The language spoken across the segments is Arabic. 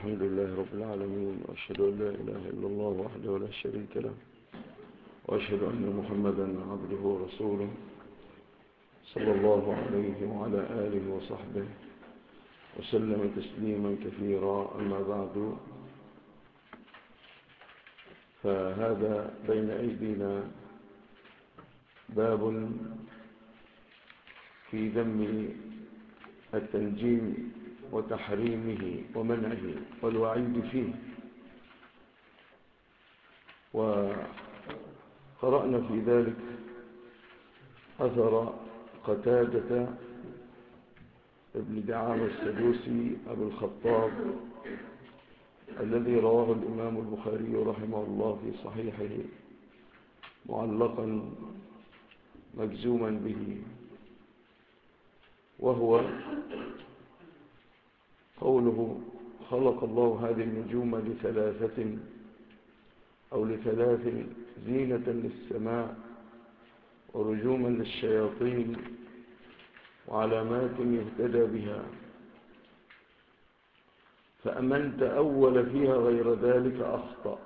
الحمد لله رب العالمين، وأشهد أن لا إله إلا الله وحده لا شريك له، وأشهد أن محمدا عبده ورسوله صلى الله عليه وعلى آله وصحبه وسلم تسليما كثيرا. أما بعد، فهذا بين أيدينا باب في ذم التنجيم وتحريمه ومنعه والوعيد فيه. وقرأنا في ذلك أثر قتادة ابن دعامة السدوسي أبو الخطاب الذي رواه الإمام البخاري رحمه الله في صحيحه معلقا مجزوما به، وهو قوله: خلق الله هذه النجوم لثلاثة أو لثلاث: زينة للسماء، ورجوما للشياطين، وعلامات يهتدى بها. فمن تأول فيها غير ذلك أخطأ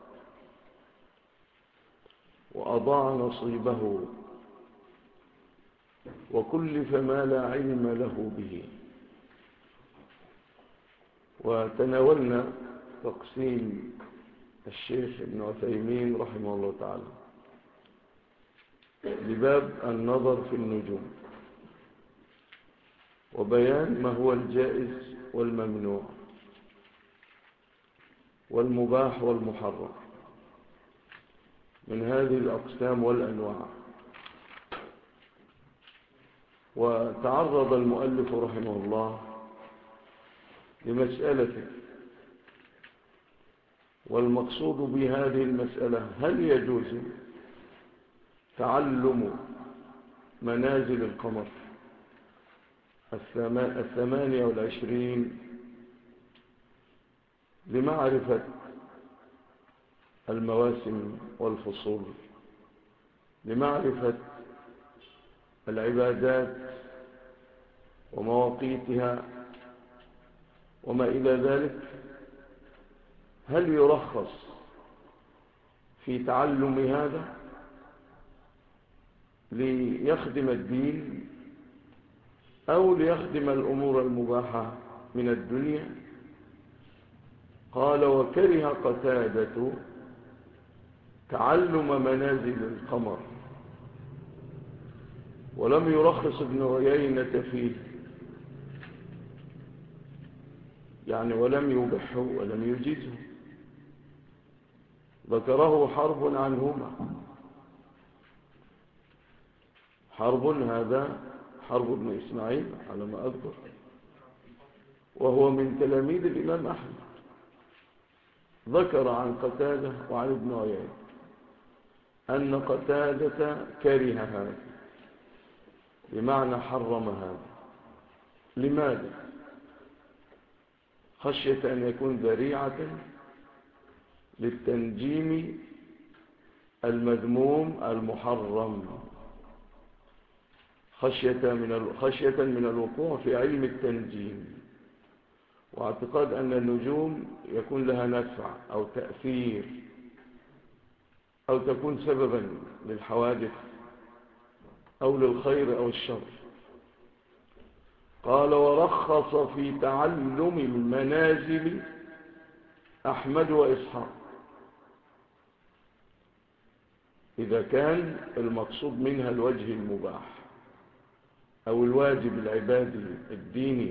وأضاع نصيبه وكلف ما لا علم له به. وتناولنا تقسيم الشيخ ابن عثيمين رحمه الله تعالى لباب النظر في النجوم، وبيان ما هو الجائز والممنوع والمباح والمحرم من هذه الأقسام والأنواع. وتعرض المؤلف رحمه الله لمسألة، والمقصود بهذه المسألة: هل يجوز تعلم منازل القمر 28 لمعرفة المواسم والفصول، لمعرفة العبادات ومواقيتها وما إلى ذلك؟ هل يرخص في تعلم هذا ليخدم الدين أو ليخدم الأمور المباحة من الدنيا؟ قال: وكره قتادة تعلم منازل القمر، ولم يرخص ابن عيينة فيه، يعني ولم يبحه ولم يجيزه، ذكره حرب عنهما. حرب هذا حرب بن إسماعيل على ما أذكر، وهو من تلاميذ الإمام أحمد، ذكر عن قتادة وعن ابن عيينة أن قتادة كره هذا، بمعنى حرم هذا. لماذا؟ خشية أن يكون ذريعة للتنجيم المذموم المحرم، خشية من الوقوع في علم التنجيم، واعتقاد أن النجوم يكون لها نفع أو تأثير أو تكون سببا للحوادث أو للخير أو الشر. قال: ورخص في تعلم المنازل أحمد وإسحاق، إذا كان المقصود منها الوجه المباح أو الواجب العبادي الديني.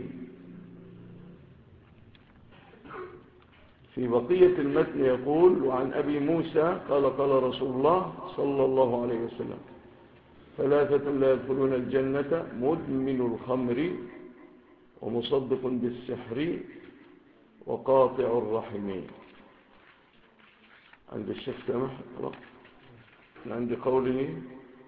في بقية المتن يقول: وعن أبي موسى قال: قال رسول الله صلى الله عليه وسلم: ثلاثة لا يدخلون الجنة: مدمن الخمر، ومصدق بالسحر، وقاطع الرحمين. عند الشيخ سامح اقرأ. عند قوله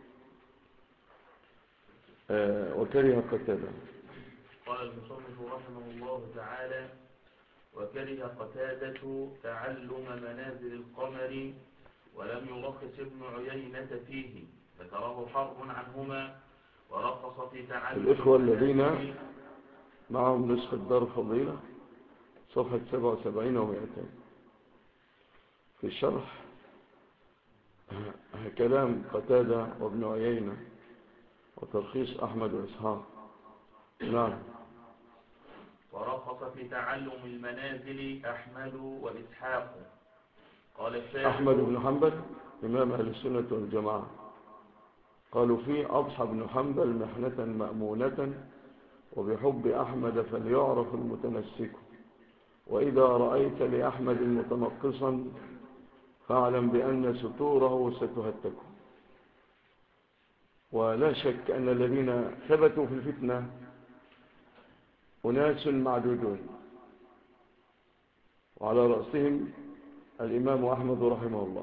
وكره قتادة. قال المصنف رحمه الله تعالى: وكره قتادة تعلم منازل القمر، ولم يرخص ابن عيينة فيه، ذكره حرب عنهما، ورخص في تعلم الإخوة الذين معهم نسخة دار فضيلة صفحة 77 و200 في شرح كلام قتادة وابن عيينة وتلخيص أحمد وإسحاق. نعم. ورخص في تعلم المنازل أحمد وإسحاق. قال الشافعي أحمد بن حنبل إمام أهل السنة والجماعة قالوا فيه أضحى بن حنبل محنة مأمونة وبحب أحمد فليعرف المتنسك وإذا رأيت لأحمد متنقصا فاعلم بأن ستوره ستهتك. ولا شك أن الذين ثبتوا في الفتنة أناس معدودون، وعلى رأسهم الإمام أحمد رحمه الله،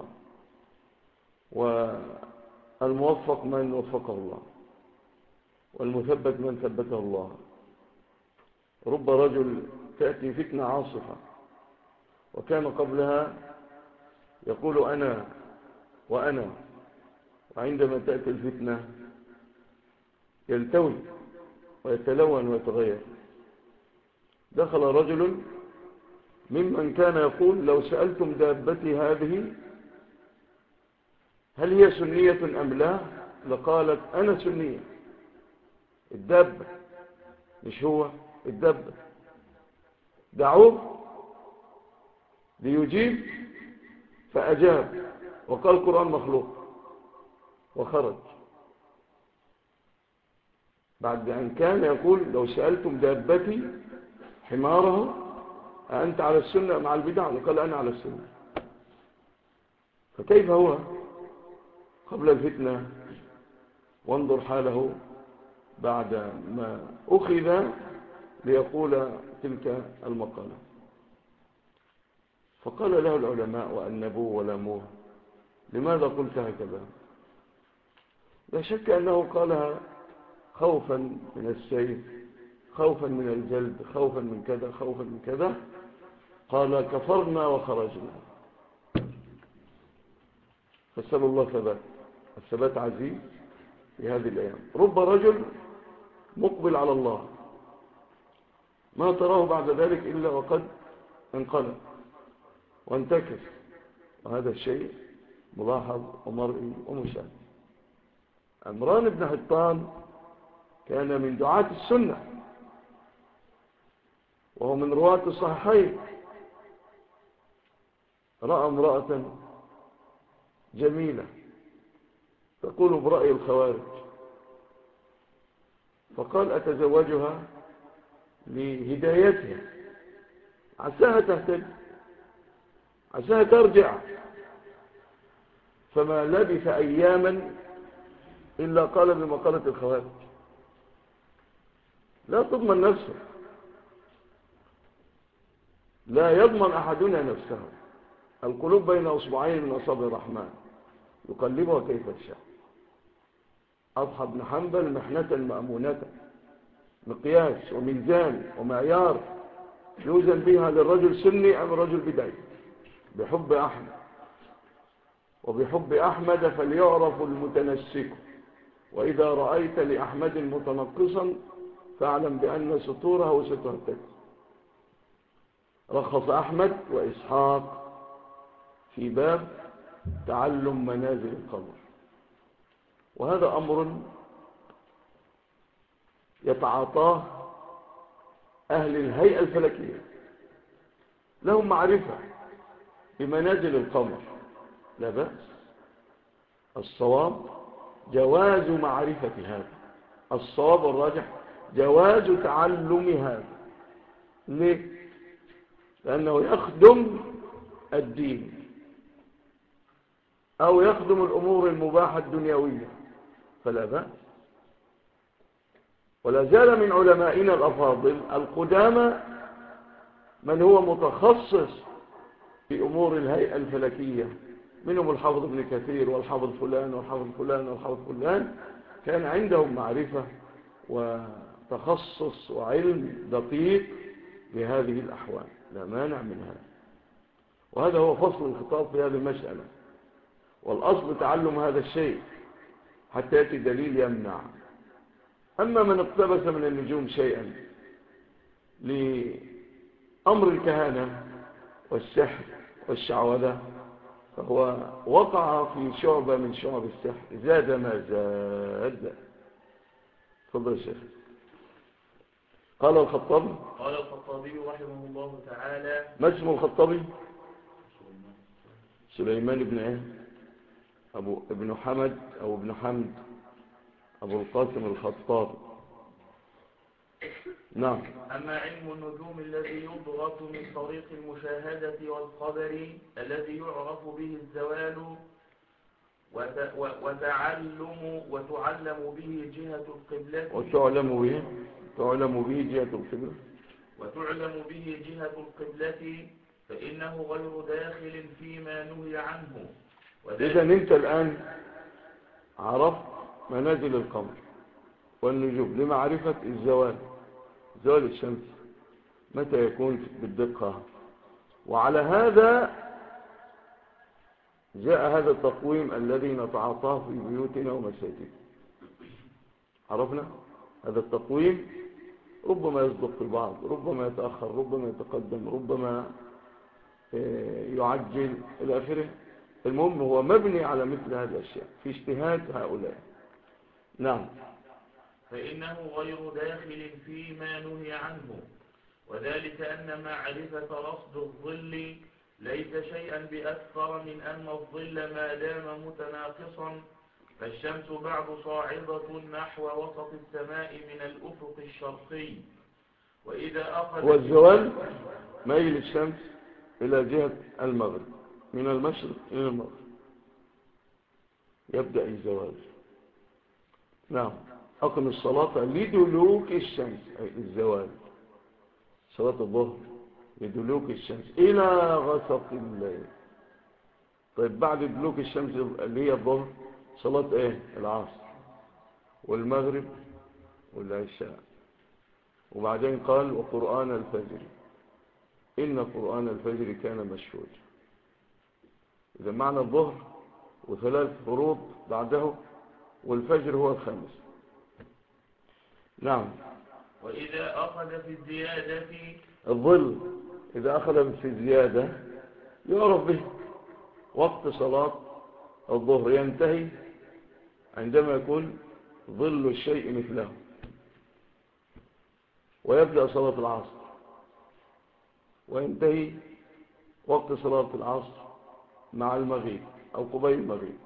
والموفق من وفقه الله، والمثبت من ثبته الله. رب رجل تأتي فتنة عاصفة وكان قبلها يقول أنا وأنا، وعندما تأتي الفتنة يلتوي ويتلون ويتغير. دخل رجل ممن كان يقول لو سألتم دابتي هذه هل هي سنية أم لا لقالت أنا سنية. الدابة مش هو، الدابة. دعوه ليجيب فأجاب وقال القرآن مخلوق وخرج، بعد أن كان يقول لو سألتم دابتي حماره أنت على السنة مع البدع، وقال أنا على السنة. فكيف هو قبل الفتنة؟ وانظر حاله بعد ما أخذ ليقول تلك المقالة. فقال له العلماء وأنبوه ولاموه لماذا قلت هكذا؟ لا شك أنه قالها خوفا من السيف، خوفا من الجلد، خوفا من كذا، خوفا من كذا. قال كفرنا وخرجنا. فسأل الله ثبات. الثبات عزيز في هذه الأيام. رب رجل مقبل على الله ما تراه بعد ذلك إلا وقد انقلب وانتكس، وهذا الشيء ملاحظ ومرئي ومشاهد. عمران بن حطان كان من دعاة السنة وهو من رواة الصحيحين. رأى امرأة جميلة تقول برأي الخوارج، فقال أتزوجها لهدايتها، عساها تهتدي، عساها ترجع. فما لبث أياما إلا قال بمقالة الخوارج. لا تضمن نفسه، لا يضمن أحدنا نفسه. القلوب بين أصبعين من أصابع الرحمن يقلبها كيف يشاء. أضحى بن حنبل محنة مأمونة، مقياس وميزان ومعيار يوزن بها للرجل سني أم رجل بدعي. بحب أحمد وبحب أحمد فليعرف المتنسك وإذا رأيت لأحمد متنقصا فاعلم بأن ستوره ستهتك. رخص أحمد وإسحاق في باب تعلم منازل القمر، وهذا أمر يتعاطاه أهل الهيئة الفلكية، لهم معرفة بمنازل القمر، لا بأس. الصواب جواز معرفة هذا، الصواب والراجح جواز تعلم هذا. ليه؟ لأنه يخدم الدين أو يخدم الأمور المباحة الدنيوية فلا بأس. ولا زال من علمائنا الأفاضل القدامى من هو متخصص في أمور الهيئة الفلكية، منهم الحافظ ابن كثير والحافظ فلان والحافظ فلان والحافظ فلان، كان عندهم معرفة وتخصص وعلم دقيق بهذه الأحوال، لا مانع من هذا. وهذا هو فصل الخطاب في هذه المسألة. والأصل تعلم هذا الشيء حتى يأتي دليل يمنع. أما من اقتبس من النجوم شيئا أمر الكهانة والسحر والشعوذة فهو وقع في شعبة من شعب السحر، زاد ما زاد. تفضل يا شيخ. قال الخطابي رحمه الله تعالى. ما اسم الخطابي؟ سليمان بن ايه؟ ابن حمد او ابن حمد ابو القاسم الخطابي. نعم. أما علم النجوم الذي يضغط من طريق المشاهدة والخبر الذي يعرف به الزوال وتعلم به جهة القبلة وتعلم به جهة القبلة فإنه غير داخل فيما نهي عنه. إذا أنت الآن عرفت منازل القمر والنجوم لمعرفة زوال الشمس متى يكون بالدقة، وعلى هذا جاء هذا التقويم الذي نتعاطاه في بيوتنا ومساجدنا. عرفنا هذا التقويم ربما يصدق في بعض، ربما يتأخر، ربما يتقدم، ربما يعجل إلى آخره. المهم هو مبني على مثل هذه الأشياء في اجتهاد هؤلاء. نعم. فإنه غير داخل فيما نهي عنه، وذلك أن معرفة رصد الظل ليس شيئا بأكثر من أن الظل ما دام متناقصا فالشمس بعد صاعدة نحو وسط السماء من الأفق الشرقي، وإذا أخذ والزوال ميل الشمس إلى جهة المغرب من المشرق إلى المغرب يبدأ الزوال. نعم. أقم الصلاة لدلوك الشمس أي الزوال، صلاة الظهر لدلوك الشمس إلى غسق الليل. طيب بعد دلوك الشمس اللي هي الظهر صلاة ايه؟ العصر والمغرب والعشاء. وبعدين قال وقرآن الفجر إن قرآن الفجر كان مشهودا. إذا معنى الظهر وثلاث فروض بعده والفجر هو الخامس. نعم. وإذا أخذ في الزيادة الظل إذا أخذ في الزيادة يعرف به وقت صلاة الظهر ينتهي عندما يكون ظل الشيء مثله، ويبدأ صلاة العصر وينتهي وقت صلاة العصر مع المغيب أو قبيل المغيب،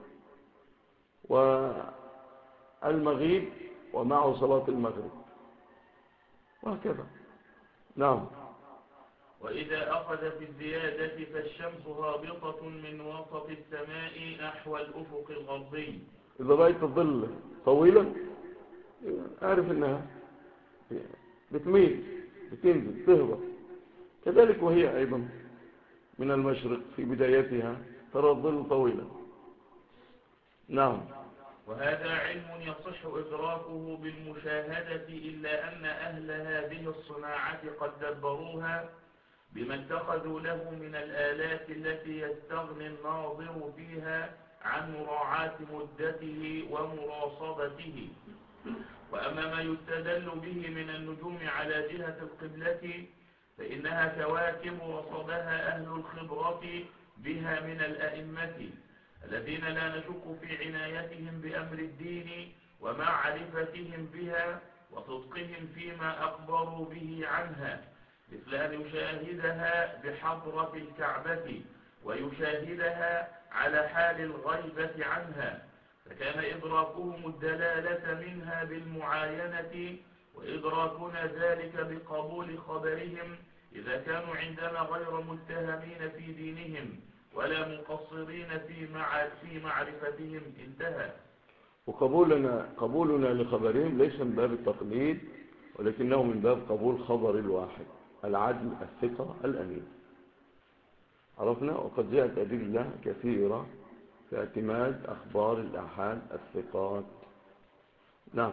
والمغيب ومعه صلاة المغرب وهكذا. نعم. وإذا أخذ في الزيادة فالشمس هابطة من وسط السماء نحو الأفق الغربي. إذا رأيت الظل طويلا أعرف أنها بتميل بتنزل تهبط، كذلك وهي أيضا من المشرق في بدايتها ترى الظل طويلا. نعم. وهذا علم يصح إدراكه بالمشاهدة، إلا أن أهل هذه الصناعة قد دبروها بما اتخذوا له من الآلات التي يستغني الناظر فيها عن مراعاة مدته ومراصدته. وأما ما يستدل به من النجوم على جهة القبلة فإنها كواكب رصدها أهل الخبرة بها من الأئمة الذين لا نشك في عنايتهم بأمر الدين ومعرفتهم بها وصدقهم فيما أخبروا به عنها، مثل أن يشاهدها بحضرة الكعبة ويشاهدها على حال الغيبة عنها، فكان إدراكهم الدلالة منها بالمعاينة، وإدراكنا ذلك بقبول خبرهم إذا كانوا عندنا غير متهمين في دينهم ولا مقصرين في معرفتهم. انتهى. وقبولنا لخبرهم ليس من باب التقليد، ولكنه من باب قبول خبر الواحد العدل الثقة الأمين. عرفنا. وقد جاءت أدلة كثيرة في اعتماد أخبار الآحاد الثقات. نعم.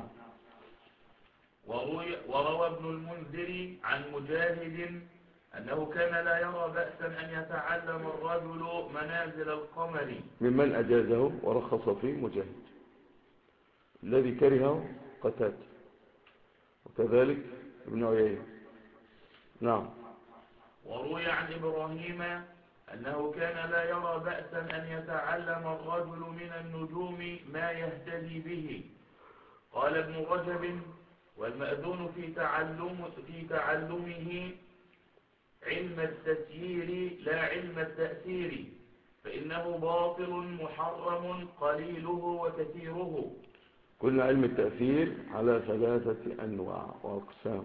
وروى ابن المنذر عن مجاهد أنه كان لا يرى بأسا أن يتعلم الرجل منازل القمر. ممن أجازه ورخص فيه مجاهد، الذي كرهه قتادة، وكذلك ابن عيينة. نعم. وروي عن إبراهيم أنه كان لا يرى بأسا أن يتعلم الرجل من النجوم ما يهتدي به. قال ابن رجب: والمأذون في تعلمه علم التسيير لا علم التأثير، فإنه باطل محرم قليله وكثيره. كل علم التأثير على 3 أنواع وأقسام: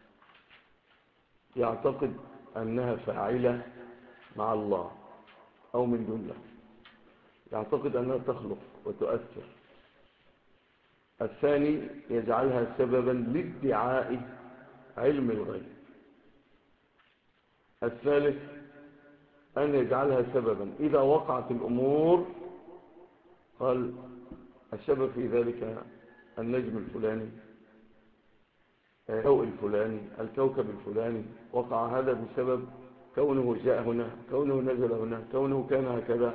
يعتقد أنها فاعلة مع الله أو من دون الله، يعتقد أنها تخلق وتؤثر. الثاني يجعلها سببا لادعاء علم الغيب. الثالث أن يجعلها سببا إذا وقعت الأمور قال السبب في ذلك النجم الفلاني، الضوء الفلاني، الكوكب الفلاني، وقع هذا بسبب كونه جاء هنا، كونه نزل هنا، كونه كان هكذا.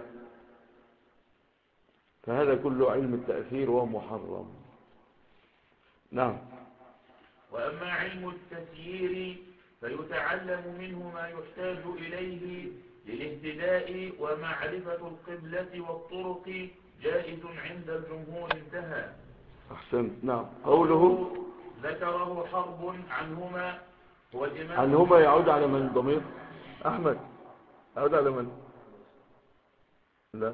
فهذا كله علم التأثير وهو محرم. نعم. وأما علم التسيير فيتعلم منه ما يحتاج إليه للاهتداء ومعرفة القبلة والطرق، جائز عند الجمهور. انتهى. أحسنت. نعم. قوله ذكره حرب عنهما هو الإمام. عنهما يعود على من ضمير؟ أحمد يعود على من؟ لا.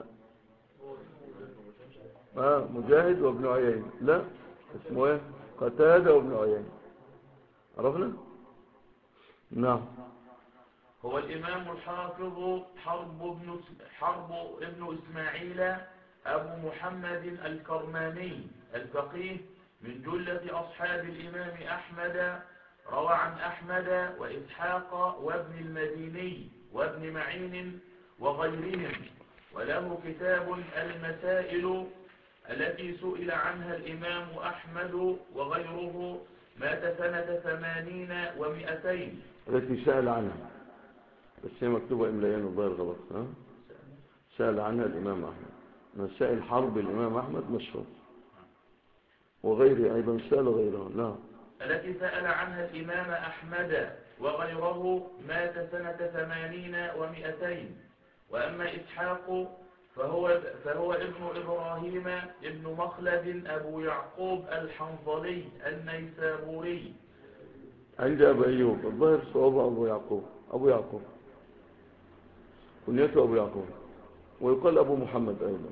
مجاهد وابن عيين. لا، اسمه ايه؟ قتادة وابن عيين. عرفنا؟ نعم. هو الإمام الحافظ حرب ابن إسماعيل أبو محمد الكرماني الفقيه من جلة أصحاب الإمام أحمد. روى عن أحمد وإسحاق وابن المديني وابن معين وغيرهم، وله كتاب المسائل التي سئل عنها الإمام أحمد وغيره، مات سنة 80 و200. التي سأل عنها، بس هي مكتوبة إملائيا الظاهر غلط. سأل عنها الإمام أحمد، مسائل حرب الإمام أحمد مشهور، وغيره أيضا سأل غيره. لا، التي سأل عنها الإمام أحمد وغيره، مات سنة 80 و200. وأما إسحاق فهو ابن إبراهيم ابن مخلد أبو يعقوب الحنظلي النيسابوري. عند أبو أيوب الظاهر صواب أبو يعقوب كنيته أبو يعقوب، ويقال أبو محمد أيضا.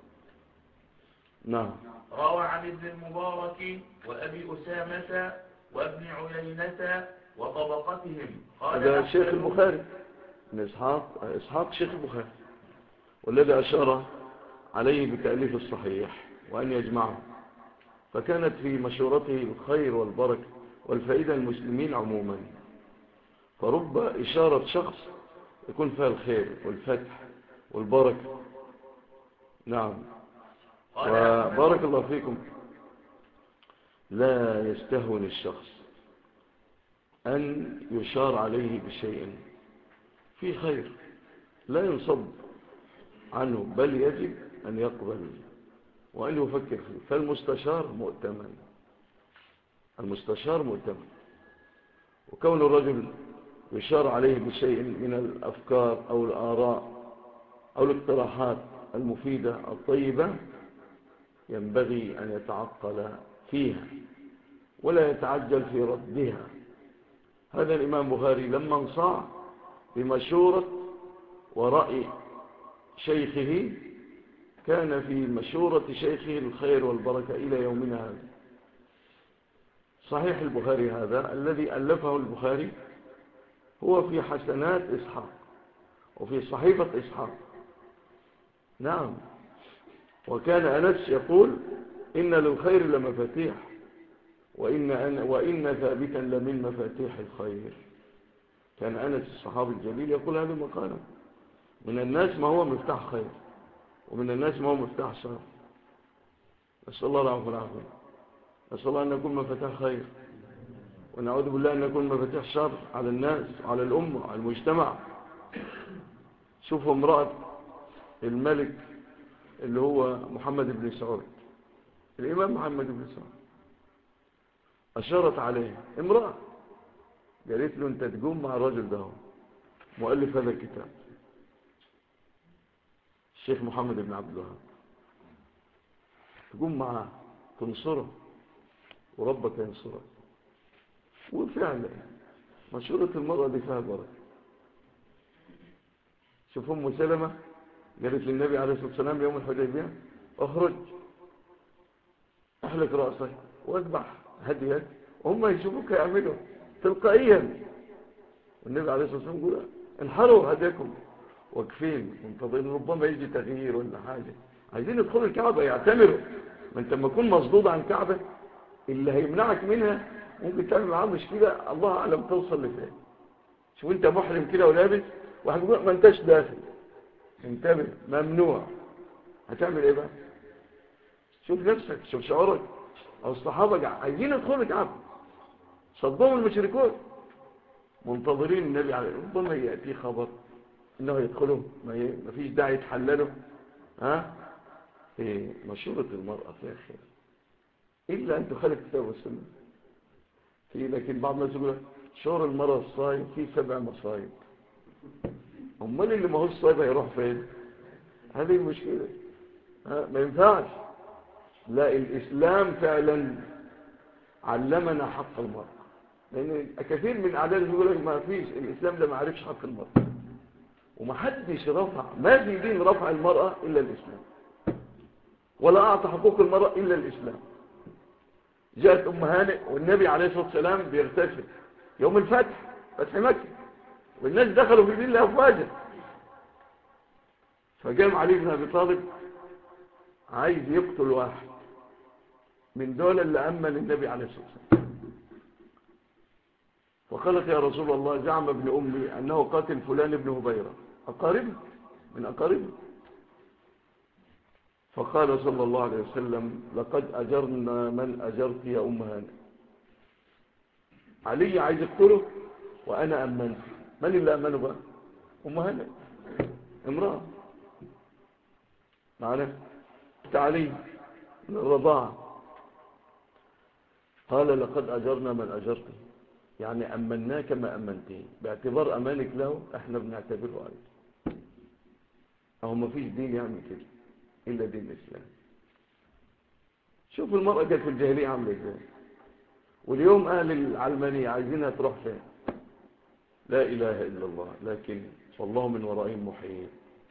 نعم. روى عن ابن المبارك وأبي أسامة وابن عيينة وطبقتهم. قال هذا شيخ البخاري من إسحاق شيخ البخاري، والذي أشار عليه بتأليف الصحيح وأن يجمعه، فكانت في مشورته الخير والبركة والفائدة المسلمين عموما. فرب إشارة شخص يكون فيها الخير والفتح والبركة. نعم. وبارك الله فيكم. لا يستهون الشخص أن يشار عليه بشيء في خير، لا ينصب عنه، بل يجب أن يقبل وأن يفكر فيه. فالمستشار مؤتمن، المستشار مؤتمن. وكون الرجل يشار عليه بشيء من الأفكار أو الآراء أو الاقتراحات المفيدة الطيبة، ينبغي أن يتعقل فيها ولا يتعجل في ردها. هذا الإمام بخاري لما انصاع بمشورة ورأي شيخه، كان في مشورة شيخه الخير والبركة إلى يومنا هذا. صحيح البخاري هذا الذي ألفه البخاري هو في حسنات إسحاق وفي صحيفة إسحاق. نعم. وكان أنس يقول إن للخير لمفاتيح، وإن ثابتا لمن مفاتيح الخير. كان أنس الصحابي الجليل يقول هذه مقالة: من الناس ما هو مفتاح خير، ومن الناس ما هو مفتاح شر. نسأل الله العافية والعافية. نسأل الله أن نكون مفاتيح خير، ونعوذ بالله أن نكون مفاتيح شر على الناس وعلى الأمة وعلى المجتمع. شوفوا امرأة الملك اللي هو محمد بن سعود، الإمام محمد بن سعود، أشارت عليه امرأة، قالت له أنت تقوم مع الرجل ده، مؤلف هذا الكتاب الشيخ محمد بن عبد الوهاب، تقوم معاه تنصره وربك ينصرك. وفعلا مشورة المرأة دي فيها بركة. شوف أم سلمة قالت للنبي عليه الصلاة والسلام يوم الحديبية اخرج احلق رأسك واذبح هديك وهم يشوفوك يعملوا تلقائيا. والنبي عليه الصلاة والسلام يقول انحروا هديكم واقفين منتظرين ربما يجي تغيير ولا حاجة، عايزين يدخلوا الكعبة يعتمروا. ما انت لما تكون مصدود عن كعبة اللي هيمنعك منها ممكن تعمل معاه مشكلة الله أعلم توصل لفين. شوف انت محرم كده ولابس واحد يقول ما انتش داخل، انتبه ممنوع، هتعمل ايه بقى؟ شوف نفسك، شوف شعورك. او الصحابة عايزين يدخلوا الكعبة صدهم المشركون منتظرين النبي عليه، ربما يأتي خبر انه يدخلوا ما فيش داعي يتحللوا. ها إيه مشورة المرأة فيها خير إلا أن تخالف كتاب والسنة. لكن بعض الناس يقول شعور المرأة الصايم فيه 7 مصايب. أمال اللي ما هو الصايب هيروح فين؟ هذه المشكلة. ما ينفعش. لا، الإسلام فعلا علمنا حق المرأة، لأن كثير من الأعداد يقول لك ما فيش الإسلام ده ما عرفش حق المرأة، ومحدش رفع، ما في دين رفع المرأة إلا الإسلام، ولا أعطى حقوق المرأة إلا الإسلام. جاءت أم هانئ والنبي عليه الصلاة والسلام بيغتسل يوم الفتح، فتح مكة، والناس دخلوا في دين الله أفواجا. فقام علي بن أبي طالب عايز يقتل واحد من دول اللي أمن النبي عليه الصلاة والسلام. فقالت يا رسول الله زعم ابن أمي أنه قاتل فلان ابن هبيرة، أقاربه من أقاربه. فقال صلى الله عليه وسلم لقد أجرنا من أجرت يا أم هانئ. علي عايز يقتله وأنا أمنت. من اللي أمنه بقى؟ أم هانئ، امرأة معنا تعليم من الرضاعة. قال لقد أجرنا من أجرته، يعني أمناك ما أمنته، باعتبار أمانك له احنا بنعتبره عليه. أهو ما فيش دين يعمل كده إلا دين الإسلام. شوف المرأة كانت في الجاهلية عاملة ازاي، واليوم أهل العلمانية عايزينها تروح فين؟ لا إله إلا الله، لكن والله من ورائهم محيط.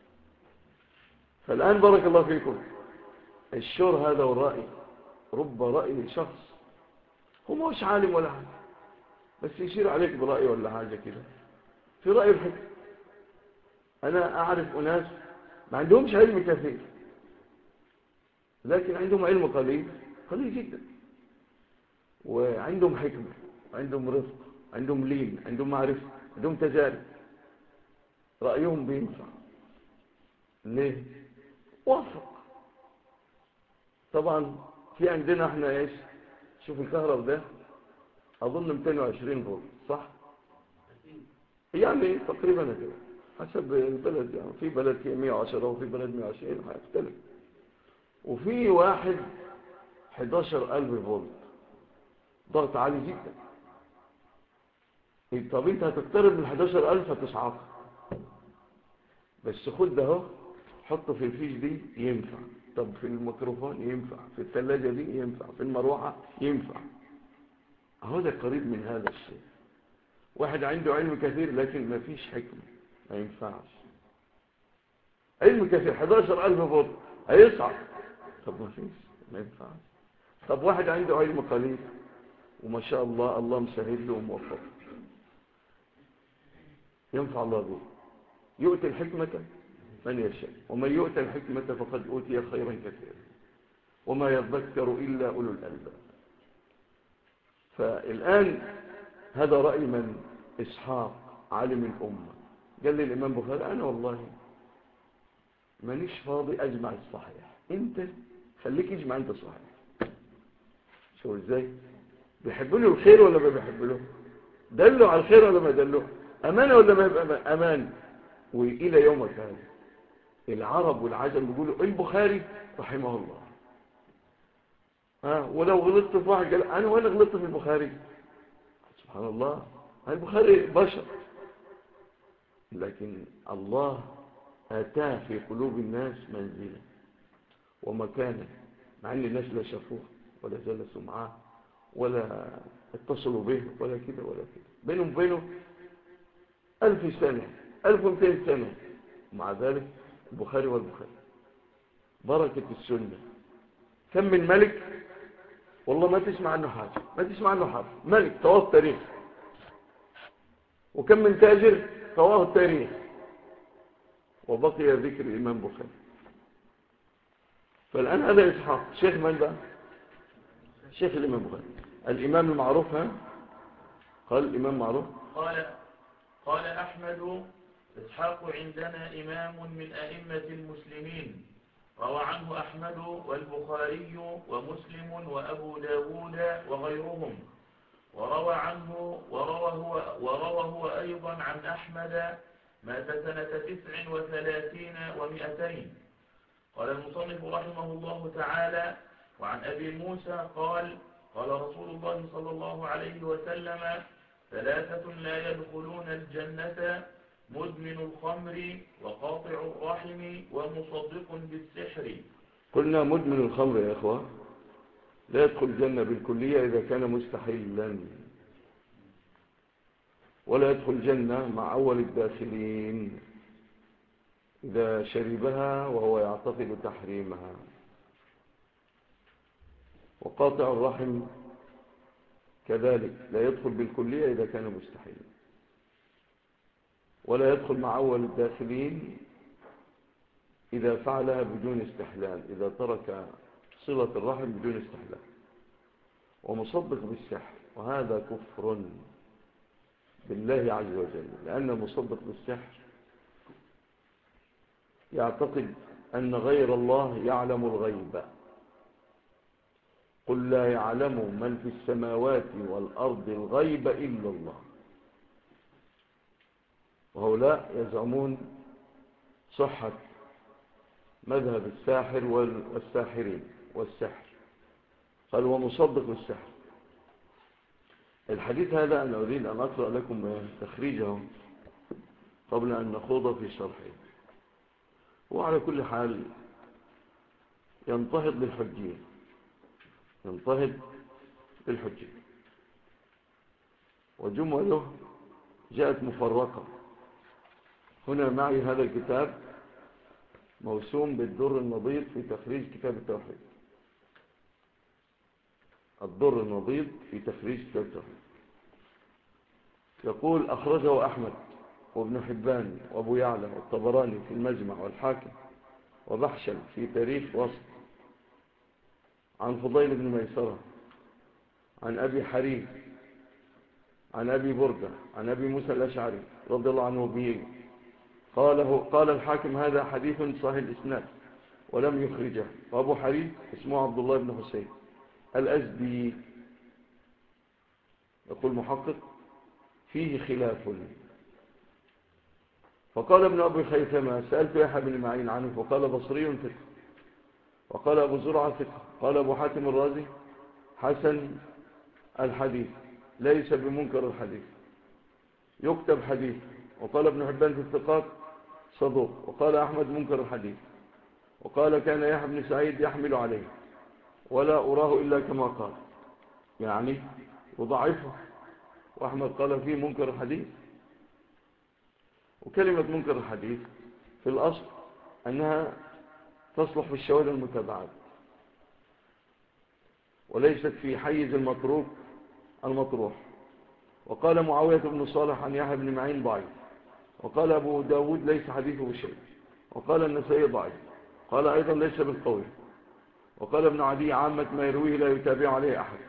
فالآن بارك الله فيكم، الشور هذا والرأي، رب رأي شخص هو مش عالم ولا حاجة، بس يشير عليك برأي ولا حاجة كده، في رأي الحكم. أنا أعرف أناس ما عندهمش علم كثير، لكن عندهم علم قليل جدا، وعندهم حكمة، وعندهم رفق، عندهم لين، عندهم معرفة، عندهم تجارب، رأيهم بينفع. ليه؟ وافق. طبعا في عندنا احنا ايش؟ شوف الكهرب ده اظن 220 فولت صح؟ يعني تقريبا كده حسب البلد، يعني في بلد فيه 110 وفي بلد 120 هيختلف. وفي واحد 11000 فولت ضغط عالي جدا. طب انت هتقترب من 11000 هتصعق، بس خد ده اهو حطه في الفيش دي ينفع، طب في الميكروفون ينفع، في الثلاجة دي ينفع، في المروحة ينفع. اهو ده قريب من هذا الشيء. واحد عنده علم كثير لكن ما فيش حكمة، ما ينفعش. علم كثير 11000 فولت هيصعب، طب ما فيش، ما ينفعش. طب واحد عنده علم قليل وما شاء الله الله مسهل له وموفق، ينفع الله به. يؤتي الحكمة من يشاء، ومن يؤتى الحكمة فقد أوتي خيرا كثيرا وما يذكر إلا أولو الألباب. فالآن هذا رأي من؟ إسحاق عالم الأمة. قال لي الإمام بخاري أنا والله مانيش فاضي أجمع الصحيح، أنت خليك اجمع أنت الصحيح. شو إزاي؟ بيحبوا له الخير ولا ما بيحبوا له؟ دلوا على الخير ولا ما دلوا؟ أمانة ولا ما يبقى أمان؟ وإلى يومك هذا العرب والعجم بيقولوا البخاري رحمه الله. ولو غلطت في واحد قال أنا وين غلطت في البخاري؟ سبحان الله، البخاري بشر، لكن الله أتاه في قلوب الناس منزلة ومكانة، مع أن الناس لا شافوه ولا جلسوا معاه ولا اتصلوا به ولا كده ولا كده، بينهم وبينه 1000 سنة 1200 سنة. ومع ذلك البخاري والبخاري بركة السنة. كم من ملك والله ما تسمع عنه حاجة، ما تسمع عنه حاجة، ملك تواه التاريخ. وكم من تاجر تواه التاريخ وبقي ذكر الإمام بخاري. فالآن هذا إسحاق شيخ من بقى؟ شيخ الإمام بخاري، الإمام المعروف. ها؟ قال الإمام معروف. قال أحمد: إسحاق عندنا إمام من أئمة المسلمين، روى عنه أحمد والبخاري ومسلم وأبو داود وغيرهم، وروى هو أيضا عن أحمد مات سنة 39 و200. قال المصنف رحمه الله تعالى: وعن أبي موسى قال: قال رسول الله صلى الله عليه وسلم: 3 لا يدخلون الجنة: مدمن الخمر وقاطع الرحم ومصدق بالسحر. قلنا مدمن الخمر يا إخوة لا يدخل الجنة بالكلية إذا كان مستحيلا، ولا يدخل الجنة مع أول الداخلين إذا شربها وهو يعتقد تحريمها. وقاطع الرحم كذلك لا يدخل بالكلية إذا كان مستحيلا، ولا يدخل مع أول الداخلين إذا فعلها بدون استحلال، إذا ترك صلة الرحم بدون استحلال. ومصدق بالسحر، وهذا كفر بالله عز وجل، لأن المصدق بالسحر يعتقد أن غير الله يعلم الغيب. قل لا يعلم من في السماوات والأرض الغيب إلا الله. وهؤلاء يزعمون صحة مذهب الساحر والساحرين والسحر. قال ومصدق بالسحر. الحديث هذا أنا أريد أن أقرأ لكم تخريجه قبل أن نخوض في شرحه. وعلى كل حال ينتهض بالحجية، ينتهض بالحجية، وجمله جاءت مفرقة. هنا معي هذا الكتاب موسوم بالدر النضيد في تخريج كتاب التوحيد. الدر النضيد في تخريج كتاب التوحيد. يقول: أخرجه أحمد وابن حبان وابو يعلى والطبراني في المجمع والحاكم وبحشل في تاريخ وسط، عن فضيل بن ميسرة عن أبي حريم عن أبي بردة عن أبي موسى الأشعري رضي الله عنه به قال الحاكم: هذا حديث صحيح الإسناد ولم يخرجه. وأبو حريم اسمه عبد الله بن حسين الأزدي. يقول محقق: فيه خلاف. فقال ابن أبي خيثمة: سألت يحيى بن معين عنه فقال: بصري ثقة. وقال أبو زرعة ثقة. قال أبو حاتم الرازي: حسن الحديث ليس بمنكر الحديث، يكتب حديث. وقال ابن حبان في الثقات: صدوق. وقال أحمد: منكر الحديث. وقال: كان يحيى بن سعيد يحمل عليه ولا أراه إلا كما قال، يعني وضعفه. وأحمد قال فيه منكر الحديث. وكلمة منكر الحديث في الأصل أنها تصلح في الشواذ المتابعات، وليست في حيز المطروح. وقال معاوية بن صالح عن يحيى بن معين ضعيف. وقال أبو داود: ليس حديثه بشيء. وقال النسائي ضعيف. قال أيضا: ليس بالقوي. وقال ابن عدي: عامة ما يرويه لا يتابع عليه أحد.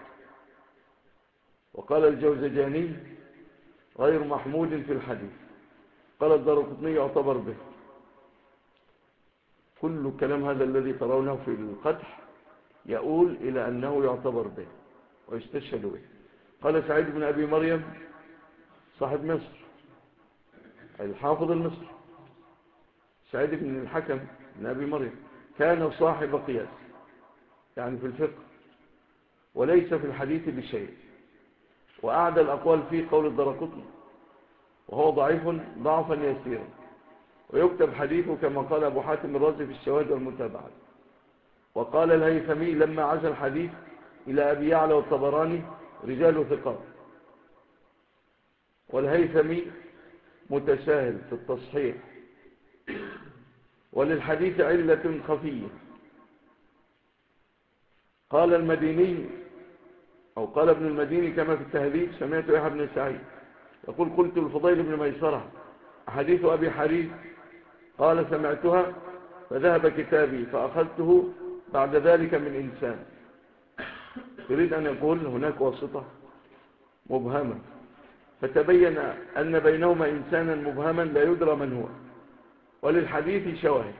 وقال الجوزجاني: غير محمود في الحديث. قال الدارقطني: يعتبر به. كل كلام هذا الذي ترونه في القدح يقول إلى أنه يعتبر به ويستشهد به. قال سعيد بن أبي مريم صاحب مصر، الحافظ المصري سعيد بن الحكم بن أبي مريم، كان صاحب قياس يعني في الفقه، وليس في الحديث بشيء. وأعدى الأقوال فيه قول الدارقطني. وهو ضعيف ضعفا يسيرا، ويكتب حديثه كما قال أبو حاتم الرازي في الشواهد والمتابعات. وقال الهيثمي لما عزى الحديث إلى أبي يعلى والطبراني رجال ثقات، والهيثمي متساهل في التصحيح، وللحديث علة خفية. قال المديني أو قال ابن المديني كما في التهذيب: سمعت يحيى بن سعيد يقول: قلت الفضيل بن ميسرة: حديث أبي حريز؟ قال: سمعتها فذهب كتابي فأخذته بعد ذلك من إنسان. يريد أن يقول هناك واسطة مبهمة، فتبين أن بينهما إنسانا مبهما لا يدرى من هو. وللحديث شواهد،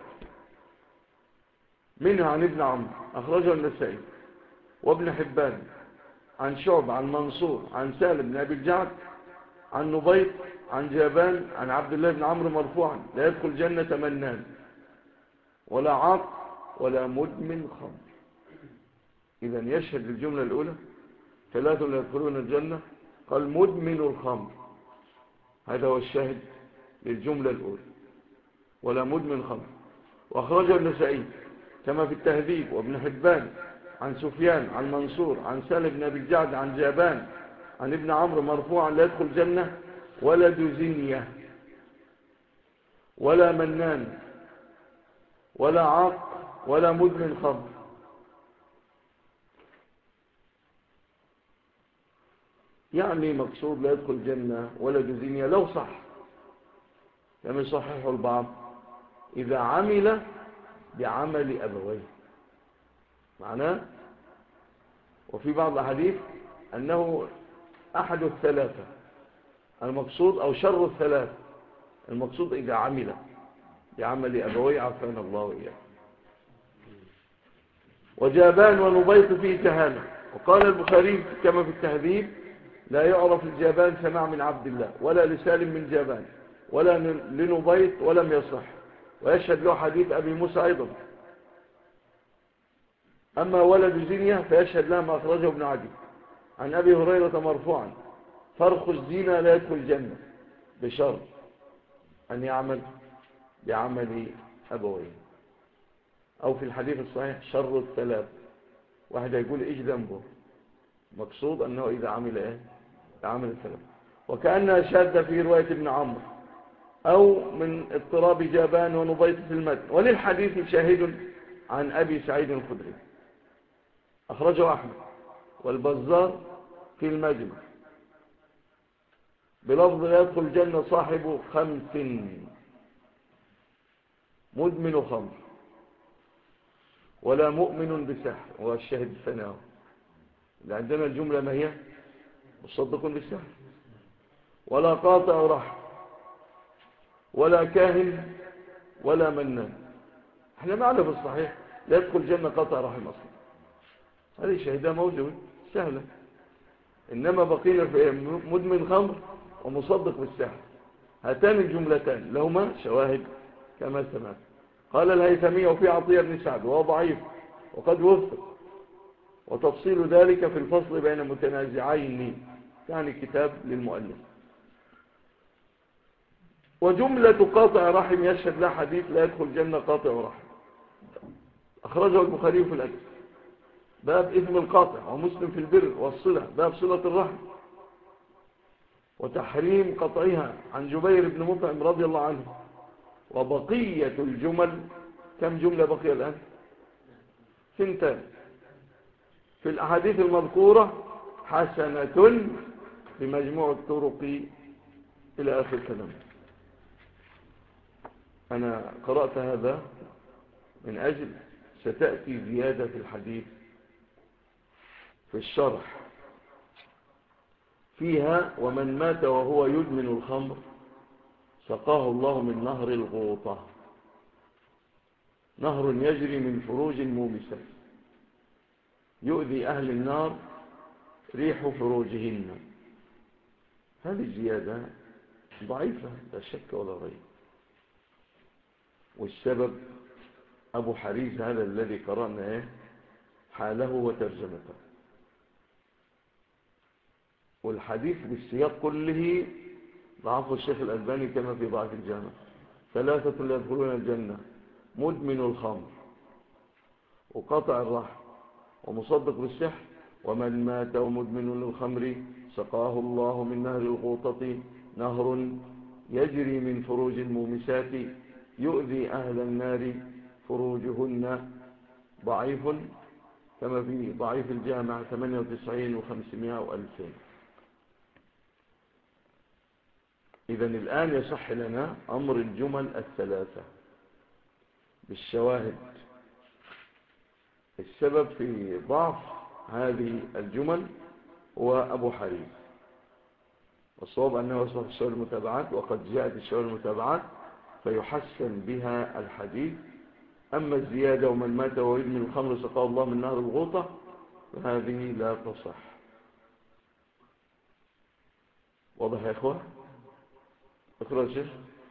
منها عن ابن عمرو أخرجه النسائي وابن حبان، عن شعب عن منصور عن سالم بن أبي الجعد عن نبيط عن جابان عن عبد الله بن عمرو مرفوعا: لا يدخل جنة منان ولا عاق ولا مدمن خمر. إذن يشهد الجملة الأولى: ثلاثة لا يدخلون الجنة، قال مدمن الخمر، هذا هو الشاهد للجملة الأولى، ولا مدمن خمر. وأخرجه النسائي كما في التهذيب وابن حبان عن سفيان عن منصور عن سالم بن أبي الجعد عن جابان عن ابن عمرو مرفوعا: لا يدخل الجنة ولد زنية ولا منان ولا عاق ولا مدمن خمر. يعني مقصود لا يدخل الجنة ولد زنية لو صح، كما يصححه البعض، إذا عمل بعمل أبويه، معناه. وفي بعض الحديث أنه أحد الثلاثة المقصود، أو شر الثلاثة المقصود إذا عمل بعمل أبويه، عافانا الله وإياه. وجابان ونبيط فيه جهالة. وقال البخاري كما في التهذيب: لا يعرف الجابان سماع من عبد الله، ولا لسالم من جابان، ولا لنبيط، ولم يصح. ويشهد له حديث أبي موسى أيضا. أما ولد زنية فيشهد لها ما أخرجه ابن عدي عن أبي هريرة مرفوعا: فرخ الزنا لا يدخل الجنة بشرط أن يعمل بعمل أبويه. أو في الحديث الصحيح: شر الثلاث. واحد يقول إيش ذنبه؟ مقصود أنه إذا عمل بعمل الثلاث. وكأنها شاذة في رواية ابن عمرو، أو من اضطراب جابان ونبيط في المتن. وللحديث شاهد عن أبي سعيد الخدري أخرجه أحمد والبزار في المجمع بلفظ: لا يدخل الجنة صاحب 5 مدمن خمر ولا مؤمن بسحر. والشاهد الثاني اللي عندنا الجملة ما هي؟ مصدق بالسحر، ولا قاطع رحم، ولا كاهن، ولا منان. احنا معنا في الصحيح لا يدخل الجنة قاطع رحم أصلا، هذه شهادة موجود سهلة. إنما بقينا في مدمن خمر ومصدق بالسحر، هاتان الجملتان لهما شواهد كما سمعت. قال الهيثمي: وفي عطية بن سعد وهو ضعيف وقد وفق، وتفصيل ذلك في الفصل بين متنازعين، يعني كتاب للمؤلف. وجملة قاطع رحم يشهد لا حديث: لا يدخل الجنة قاطع رحم، أخرجه البخاري في الأدب باب إثم القاطع، ومسلم في البر والصلة باب صلة الرحم وتحريم قطعها، عن جبير بن مطعم رضي الله عنه. وبقية الجمل، كم جملة بقي الآن؟ 2 في الأحاديث المذكورة حسنة بمجموع الطرق إلى آخر كلام. أنا قرأت هذا من أجل ستأتي زيادة في الحديث في الشرح فيها: ومن مات وهو يدمن الخمر سقاه الله من نهر الغوطة، نهر يجري من فروج مومسة يؤذي أهل النار ريح فروجهن. هذه الزيادة ضعيفة لا شك ولا ريب، والسبب أبو حريز هذا الذي قرأنا حاله وترجمته. والحديث بالسياق كله ضعف الشيخ الألباني كما في ضعف الجامع. 3 لا يدخلون الجنة: مدمن الخمر، وقطع الرحم، ومصدق بالسحر، ومن مات ومدمن للخمر سقاه الله من نهر الغوطة نهر يجري من فروج المومسات يؤذي أهل النار فروجهن. ضعيف كما في ضعيف الجامع 98 و500 و2000. إذن الآن يصح لنا أمر الجمل الثلاثة بالشواهد. السبب في ضعف هذه الجمل هو أبو حريز، والصواب أنه يصح الشواهد المتابعات، وقد جاءت الشواهد المتابعات فيحسن بها الحديث. أما الزيادة ومن مات ويدمن الخمر سقاه الله من نهر الغوطة فهذه لا تصح. واضح يا إخوة؟ اقرأ الشيخ.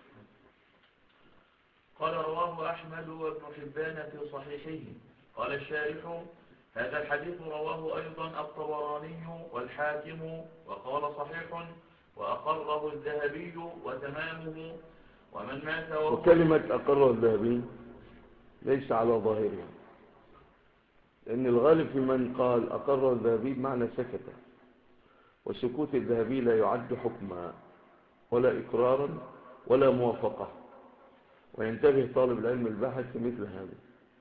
قال رواه أحمد وابن حبان في صحيحه. قال الشارح: هذا الحديث رواه أيضا الطبراني والحاكم وقال صحيح، وأقره الذهبي وتمامه. ومن مات وكلمة أقره الذهبي ليس على ظاهرها، لأن الغالب في من قال أقره الذهبي بمعنى سكت، وسكوت الذهبي لا يعد حكما ولا إقرارا ولا موافقة، وينتبه طالب العلم الباحث في مثل هذا.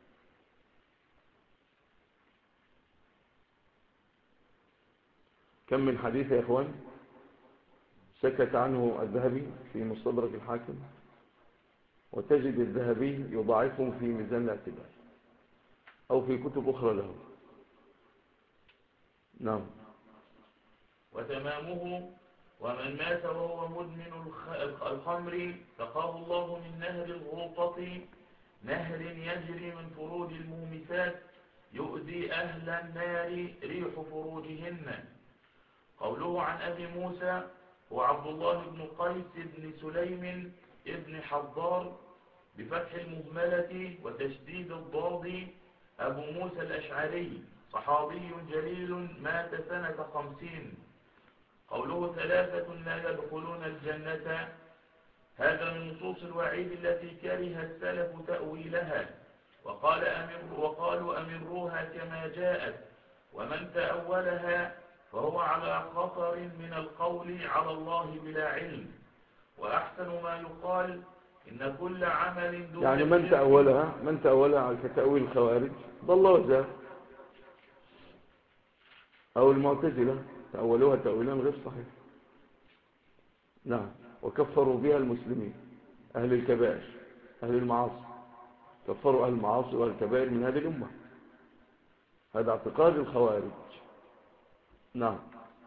كم من حديث يا إخوان سكت عنه الذهبي في مستدرك الحاكم، وتجد الذهبي يضاعفهم في ميزان الاعتبار أو في كتب أخرى له. نعم. وتمامه: ومن مات وهو مدمن الخمر سقاه الله من نهر الغوطة نهر يجري من فروج المومسات يؤذي أهل النار ريح فروجهن. قوله عن أبي موسى وعبد الله بن قيس بن سليم ابن حضار بفتح المهملة وتشديد الضاد أبو موسى الأشعري صحابي جليل مات سنة 50. قوله 3 لا يدخلون الجنة، هذا من نصوص الوعيد التي كره السلف تأويلها وقالوا أمروها كما جاءت، ومن تأولها فهو على خطر من القول على الله بلا علم. وأحسن ما يقال إن كل عمل دون يعني من تأولها كتأويل الخوارج ضل وزاد، أو المعتزلة تأولوها تأويلا غير صحيح. نعم. وكفروا بها المسلمين أهل الكبائر أهل المعاصي، كفروا أهل المعاصي والكبائر من هذه الأمة. هذا اعتقاد الخوارج. نعم.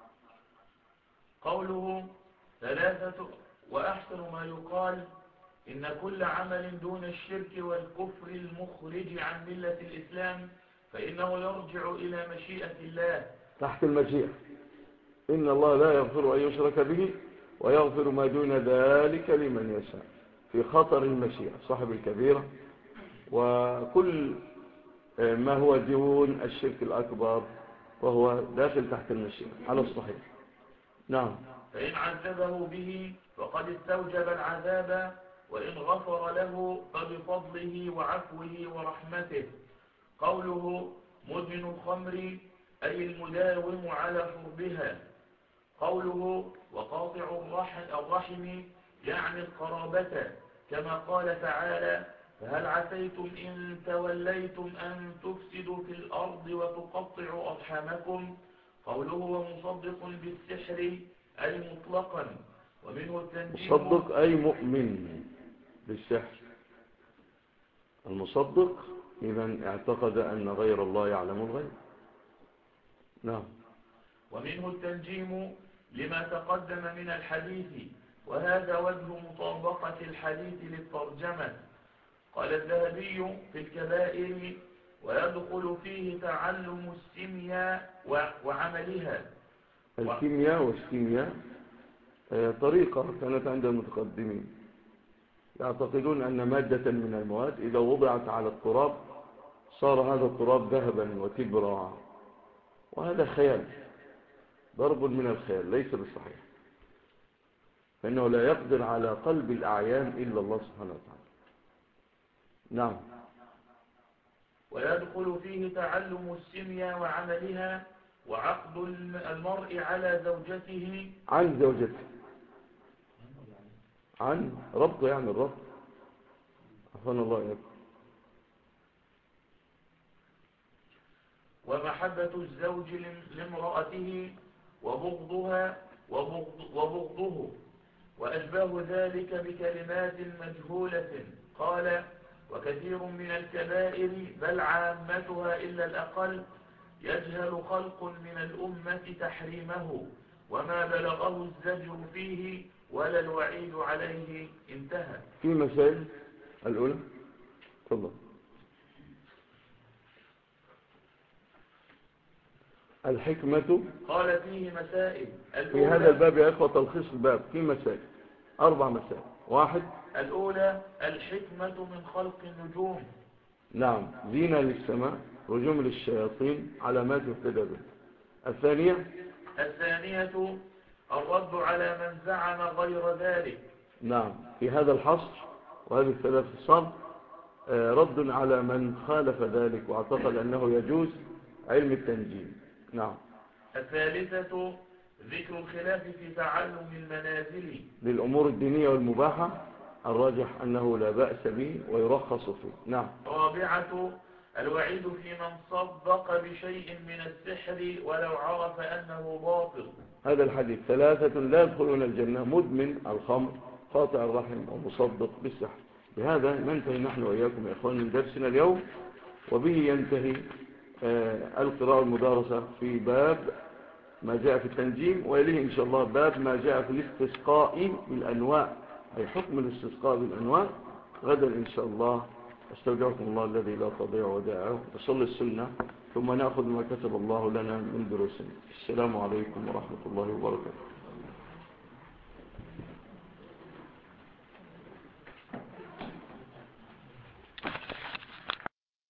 قوله 3 وأحسن ما يقال إن كل عمل دون الشرك والكفر المخرج عن ملة الإسلام فإنه يرجع إلى مشيئة الله. تحت المشيئة. إن الله لا يغفر أن يشرك به ويغفر ما دون ذلك لمن يشاء، في خطر المشيئة صاحب الكبيرة، وكل ما هو دون الشرك الأكبر وهو داخل تحت المشيئة على الصحيح. نعم. فإن عذبه به فقد استوجب العذاب، وإن غفر له فبفضله وعفوه ورحمته. قوله مدمن الخمر أي المداوم على شربها. قوله وقاطع الرحم يعني القرابة، كما قال تعالى فهل عسيتم إن توليتم أن تفسدوا في الأرض وتقطعوا أرحامكم. قوله ومصدق بالسحر أي مطلقا، ومنه التنجيم. مصدق أي مؤمن بالسحر. المصدق إذن اعتقد أن غير الله يعلم الغيب. نعم. ومنه التنجيم لما تقدم من الحديث، وهذا وجه مطابقة الحديث للترجمة. قال الذهبي في الكبائر ويدخل فيه تعلم السيمياء وعملها. الكيمياء والسيمياء طريقة كانت عند المتقدمين، يعتقدون أن مادة من المواد إذا وضعت على التراب صار هذا التراب ذهبا وتبرا، وهذا خيال، ضرب من الخيال ليس بالصحيح. فإنه لا يقدر على قلب الأعيان إلا الله سبحانه وتعالى. نعم. ويدخل فيه تعلم السمية وعملها وعقد المرء على زوجته عن زوجته، عن ربطه يعني الربط. عفوا الله إياكم. ومحبة الزوج لامرأته وبغضه وأشباه ذلك بكلمات مجهولة. قال: وكثير من الكبائر بل عامتها إلا الأقل يجهل خلق من الأمة تحريمه وما بلغه الزجر فيه ولا الوعيد عليه. انتهى. في مسائل الأولى تفضل. الحكمة قال فيه مسائل. في هذا الباب يا إخوة، تلخيص الباب في مسائل، 4 مسائل. 1. الأولى الحكمة من خلق النجوم. نعم، زينة للسماء، رجوم للشياطين، علامات يهتدى بها. الثانية الرد على من زعم غير ذلك. نعم، في هذا الحصر وهذه الثلاث صد رد على من خالف ذلك واعتقد أنه يجوز علم التنجيم. نعم. الثالثة ذكر الخلاف في تعلم المنازل للأمور الدينية والمباحة، الراجح أنه لا بأس به ويرخص فيه. نعم. رابعة الوعيد في من صدق بشيء من السحر ولو عرف أنه باطل. هذا الحديث 3 لا يدخلون الجنة: مدمن الخمر، قاطع الرحم، ومصدق بالسحر. بهذا ننتهي نحن وإياكم يا إخوان من درسنا اليوم، وبه ينتهي القراءة والمدارسة في باب ما جاء في التنجيم، ويليه إن شاء الله باب ما جاء في الاستسقاء بالأنواع، أي حكم الاستسقاء بالأنواع غدا إن شاء الله. استودعكم الله الذي لا تضيع ودائعه، وصل السنة ثم نأخذ ما كتب الله لنا من دروسنا. السلام عليكم ورحمة الله وبركاته.